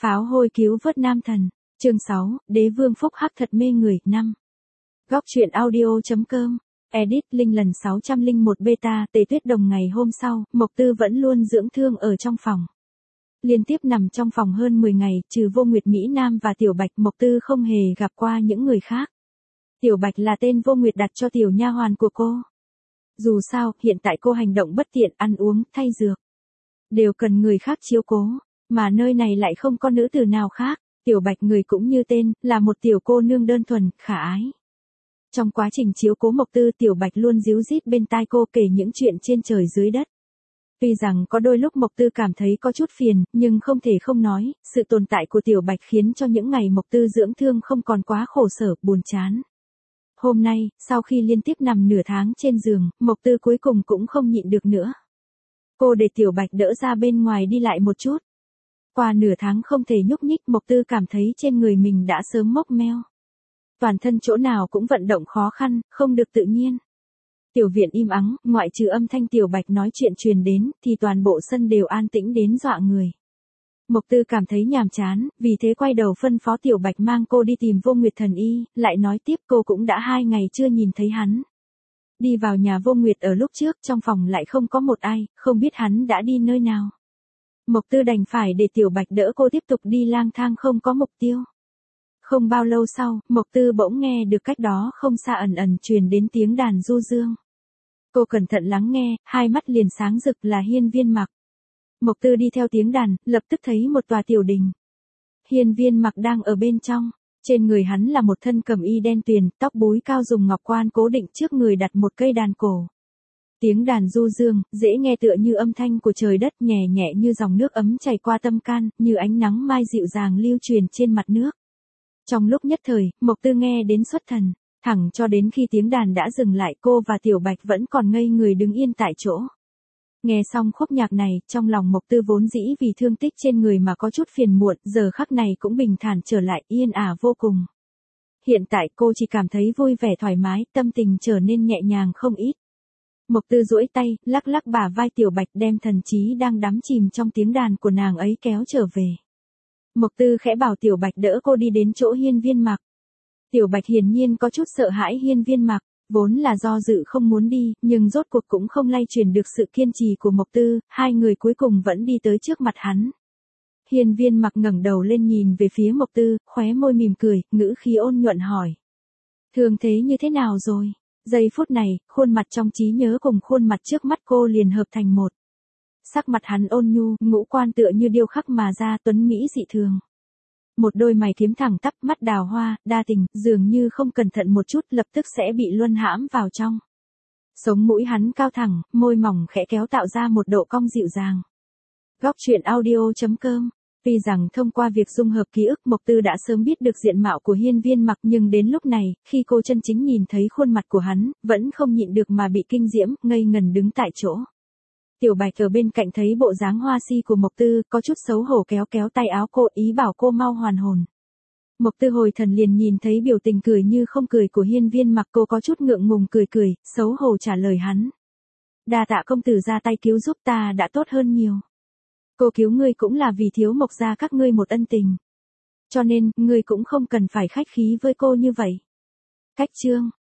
Pháo hôi cứu vớt nam thần. Chương 6, Đế vương phúc hắc thật mê người. 5. Góc truyện audio.com. Edit Linh lần 601 beta. Tề Tuyết Đồng ngày hôm sau, Mộc Tư vẫn luôn dưỡng thương ở trong phòng. Liên tiếp nằm trong phòng hơn 10 ngày, trừ Vô Nguyệt Mỹ Nam và Tiểu Bạch, Mộc Tư không hề gặp qua những người khác. Tiểu Bạch là tên Vô Nguyệt đặt cho tiểu nha hoàn của cô. Dù sao, hiện tại cô hành động bất tiện, ăn uống, thay dược đều cần người khác chiếu cố, mà nơi này lại không có nữ tử nào khác. Tiểu Bạch người cũng như tên, là một tiểu cô nương đơn thuần, khả ái. Trong quá trình chiếu cố Mộc Tư, Tiểu Bạch luôn díu dít bên tai cô kể những chuyện trên trời dưới đất. Tuy rằng có đôi lúc Mộc Tư cảm thấy có chút phiền, nhưng không thể không nói, sự tồn tại của Tiểu Bạch khiến cho những ngày Mộc Tư dưỡng thương không còn quá khổ sở, buồn chán. Hôm nay, sau khi liên tiếp nằm nửa tháng trên giường, Mộc Tư cuối cùng cũng không nhịn được nữa. Cô để Tiểu Bạch đỡ ra bên ngoài đi lại một chút. Qua nửa tháng không thể nhúc nhích, Mộc Tư cảm thấy trên người mình đã sớm mốc meo. Toàn thân chỗ nào cũng vận động khó khăn, không được tự nhiên. Tiểu viện im ắng, ngoại trừ âm thanh Tiểu Bạch nói chuyện truyền đến, thì toàn bộ sân đều an tĩnh đến dọa người. Mộc Tư cảm thấy nhàm chán, vì thế quay đầu phân phó Tiểu Bạch mang cô đi tìm Vô Nguyệt thần y, lại nói tiếp cô cũng đã 2 ngày chưa nhìn thấy hắn. Đi vào nhà Vô Nguyệt ở lúc trước, trong phòng lại không có một ai, không biết hắn đã đi nơi nào. Mộc Tư đành phải để Tiểu Bạch đỡ cô tiếp tục đi lang thang không có mục tiêu. Không bao lâu sau, Mộc Tư bỗng nghe được cách đó không xa ẩn ẩn truyền đến tiếng đàn du dương. Cô cẩn thận lắng nghe, hai mắt liền sáng rực, là Hiên Viên Mặc. Mộc Tư đi theo tiếng đàn, lập tức thấy một tòa tiểu đình. Hiên Viên Mặc đang ở bên trong, trên người hắn là một thân cẩm y đen tuyền, tóc búi cao dùng ngọc quan cố định, trước người đặt một cây đàn cổ. Tiếng đàn du dương, dễ nghe tựa như âm thanh của trời đất, nhẹ nhẹ như dòng nước ấm chảy qua tâm can, như ánh nắng mai dịu dàng lưu truyền trên mặt nước. Trong lúc nhất thời, Mộc Tư nghe đến xuất thần, thẳng cho đến khi tiếng đàn đã dừng lại, cô và Tiểu Bạch vẫn còn ngây người đứng yên tại chỗ. Nghe xong khúc nhạc này, trong lòng Mộc Tư vốn dĩ vì thương tích trên người mà có chút phiền muộn, giờ khắc này cũng bình thản trở lại, yên ả vô cùng. Hiện tại cô chỉ cảm thấy vui vẻ thoải mái, tâm tình trở nên nhẹ nhàng không ít. Mộc Tư duỗi tay, lắc lắc bả vai Tiểu Bạch, đem thần trí đang đắm chìm trong tiếng đàn của nàng ấy kéo trở về. Mộc Tư khẽ bảo Tiểu Bạch đỡ cô đi đến chỗ Hiên Viên Mặc. Tiểu Bạch hiển nhiên có chút sợ hãi Hiên Viên Mặc, vốn là do dự không muốn đi, nhưng rốt cuộc cũng không lay truyền được sự kiên trì của Mộc Tư, hai người cuối cùng vẫn đi tới trước mặt hắn. Hiên Viên Mặc ngẩng đầu lên nhìn về phía Mộc Tư, khóe môi mỉm cười, ngữ khí ôn nhuận hỏi. Thương thế như thế nào rồi? Giây phút này, khuôn mặt trong trí nhớ cùng khuôn mặt trước mắt cô liền hợp thành một. Sắc mặt hắn ôn nhu, ngũ quan tựa như điêu khắc mà ra, tuấn mỹ dị thường. Một đôi mày kiếm thẳng tắp, mắt đào hoa, đa tình, dường như không cẩn thận một chút lập tức sẽ bị luân hãm vào trong. Sống mũi hắn cao thẳng, môi mỏng khẽ kéo tạo ra một độ cong dịu dàng. Góc truyện audio.com. Tuy rằng thông qua việc dung hợp ký ức, Mộc Tư đã sớm biết được diện mạo của Hiên Viên Mặc, nhưng đến lúc này, khi cô chân chính nhìn thấy khuôn mặt của hắn, vẫn không nhịn được mà bị kinh diễm, ngây ngần đứng tại chỗ. Tiểu Bạch ở bên cạnh thấy bộ dáng hoa si của Mộc Tư, có chút xấu hổ kéo kéo tay áo cô, ý bảo cô mau hoàn hồn. Mộc Tư hồi thần liền nhìn thấy biểu tình cười như không cười của Hiên Viên Mặc, cô có chút ngượng ngùng cười, xấu hổ trả lời hắn. Đa tạ công tử ra tay cứu giúp ta đã tốt hơn nhiều. Cô cứu ngươi cũng là vì thiếu Mộc gia các ngươi một ân tình. Cho nên, ngươi cũng không cần phải khách khí với cô như vậy. Cách chương.